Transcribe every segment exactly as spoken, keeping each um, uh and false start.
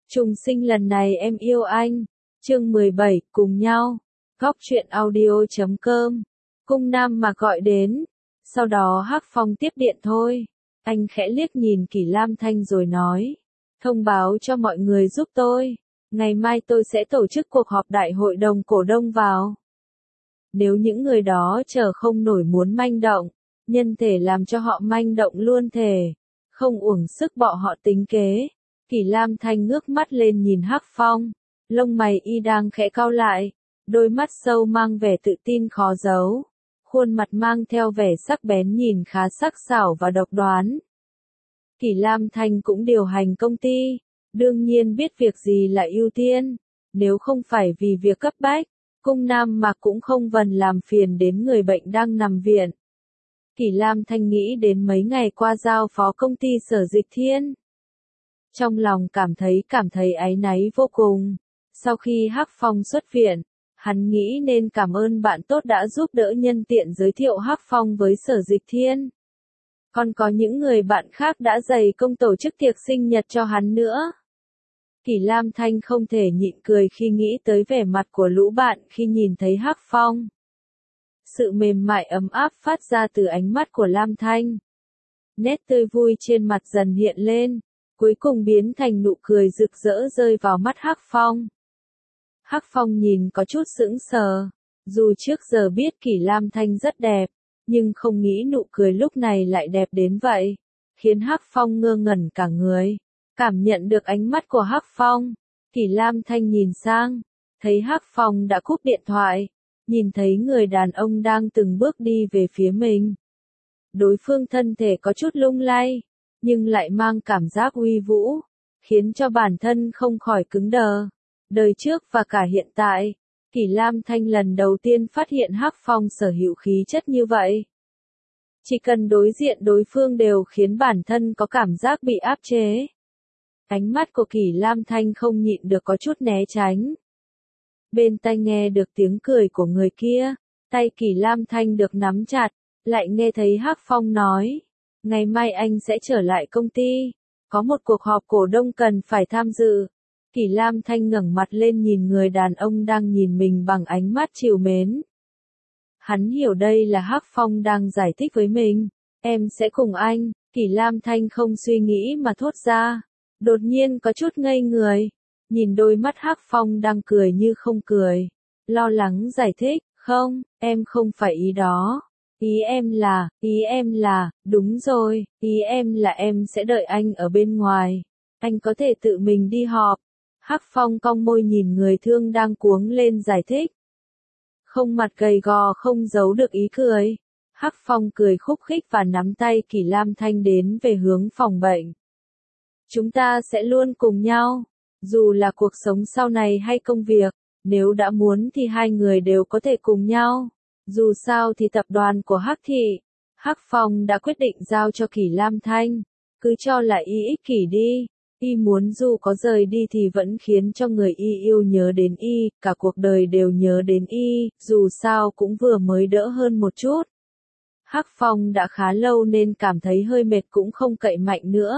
Trùng sinh lần này em yêu anh. Chương mười bảy, cùng nhau. Góc truyện audio chấm com. Cung Nam mà gọi đến. Sau đó Hắc Phong tiếp điện thôi. Anh khẽ liếc nhìn Kỷ Lam Thanh rồi nói. Thông báo cho mọi người giúp tôi. Ngày mai tôi sẽ tổ chức cuộc họp đại hội đồng cổ đông vào. Nếu những người đó chờ không nổi muốn manh động, nhân thể làm cho họ manh động luôn thể. Không uổng sức bỏ họ tính kế. Kỷ Lam Thanh ngước mắt lên nhìn Hắc Phong. Lông mày y đang khẽ cau lại. Đôi mắt sâu mang vẻ tự tin khó giấu. Khuôn mặt mang theo vẻ sắc bén nhìn khá sắc sảo và độc đoán. Kỷ Lam Thanh cũng điều hành công ty. Đương nhiên biết việc gì là ưu tiên. Nếu không phải vì việc cấp bách, Cung Nam mà cũng không vần làm phiền đến người bệnh đang nằm viện. Kỷ Lam Thanh nghĩ đến mấy ngày qua giao phó công ty Sở Dịch Thiên. Trong lòng cảm thấy cảm thấy áy náy vô cùng. Sau khi Hắc Phong xuất viện, hắn nghĩ nên cảm ơn bạn tốt đã giúp đỡ nhân tiện giới thiệu Hắc Phong với Sở Dịch Thiên. Còn có những người bạn khác đã dày công tổ chức tiệc sinh nhật cho hắn nữa. Kỷ Lam Thanh không thể nhịn cười khi nghĩ tới vẻ mặt của lũ bạn khi nhìn thấy Hắc Phong. Sự mềm mại ấm áp phát ra từ ánh mắt của Lam Thanh. Nét tươi vui trên mặt dần hiện lên, cuối cùng biến thành nụ cười rực rỡ rơi vào mắt Hắc Phong. Hắc Phong nhìn có chút sững sờ, dù trước giờ biết Kỷ Lam Thanh rất đẹp, nhưng không nghĩ nụ cười lúc này lại đẹp đến vậy, khiến Hắc Phong ngơ ngẩn cả người. Cảm nhận được ánh mắt của Hắc Phong, Kỷ Lam Thanh nhìn sang, thấy Hắc Phong đã cúp điện thoại, nhìn thấy người đàn ông đang từng bước đi về phía mình. Đối phương thân thể có chút lung lay, nhưng lại mang cảm giác uy vũ, khiến cho bản thân không khỏi cứng đờ. Đời trước và cả hiện tại, Kỷ Lam Thanh lần đầu tiên phát hiện Hắc Phong sở hữu khí chất như vậy. Chỉ cần đối diện đối phương đều khiến bản thân có cảm giác bị áp chế. Ánh mắt của Kỷ Lam Thanh không nhịn được có chút né tránh. Bên tai nghe được tiếng cười của người kia, tay Kỷ Lam Thanh được nắm chặt, lại nghe thấy Hắc Phong nói. Ngày mai anh sẽ trở lại công ty, có một cuộc họp cổ đông cần phải tham dự. Kỷ Lam Thanh ngẩng mặt lên nhìn người đàn ông đang nhìn mình bằng ánh mắt trìu mến. Hắn hiểu đây là Hắc Phong đang giải thích với mình. Em sẽ cùng anh. Kỷ Lam Thanh không suy nghĩ mà thốt ra. Đột nhiên có chút ngây người. Nhìn đôi mắt Hắc Phong đang cười như không cười. Lo lắng giải thích. Không, em không phải ý đó. Ý em là, ý em là, đúng rồi, ý em là em sẽ đợi anh ở bên ngoài. Anh có thể tự mình đi họp. Hắc Phong cong môi nhìn người thương đang cuống lên giải thích. Không mặt gầy gò không giấu được ý cười. Hắc Phong cười khúc khích và nắm tay Kỷ Lam Thanh đến về hướng phòng bệnh. Chúng ta sẽ luôn cùng nhau. Dù là cuộc sống sau này hay công việc, nếu đã muốn thì hai người đều có thể cùng nhau. Dù sao thì tập đoàn của Hắc Thị, Hắc Phong đã quyết định giao cho Kỷ Lam Thanh. Cứ cho là y ích kỷ đi. Y muốn dù có rời đi thì vẫn khiến cho người y yêu nhớ đến y, cả cuộc đời đều nhớ đến y, dù sao cũng vừa mới đỡ hơn một chút. Hắc Phong đã khá lâu nên cảm thấy hơi mệt cũng không cậy mạnh nữa.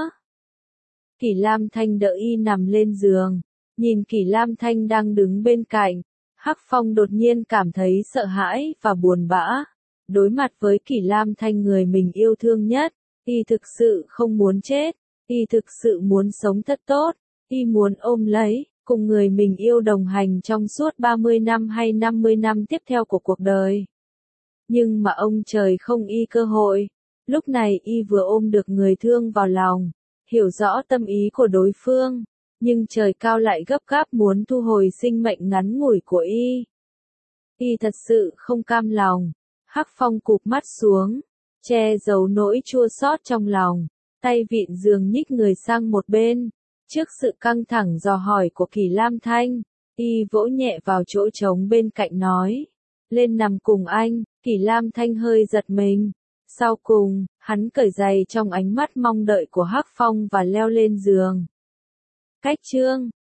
Kỷ Lam Thanh đỡ y nằm lên giường, nhìn Kỷ Lam Thanh đang đứng bên cạnh. Hắc Phong đột nhiên cảm thấy sợ hãi và buồn bã. Đối mặt với Kỷ Lam Thanh người mình yêu thương nhất, y thực sự không muốn chết. Y thực sự muốn sống thật tốt, y muốn ôm lấy, cùng người mình yêu đồng hành trong suốt ba mươi năm hay năm mươi năm tiếp theo của cuộc đời. Nhưng mà ông trời không y cơ hội, lúc này y vừa ôm được người thương vào lòng, hiểu rõ tâm ý của đối phương, nhưng trời cao lại gấp gáp muốn thu hồi sinh mệnh ngắn ngủi của y. Y thật sự không cam lòng, Hắc Phong cụp mắt xuống, che giấu nỗi chua xót trong lòng. Tay vịn giường nhích người sang một bên. Trước sự căng thẳng dò hỏi của Kỷ Lam Thanh, y vỗ nhẹ vào chỗ trống bên cạnh nói. Lên nằm cùng anh. Kỷ Lam Thanh hơi giật mình. Sau cùng, hắn cởi giày trong ánh mắt mong đợi của Hắc Phong và leo lên giường. Cách chương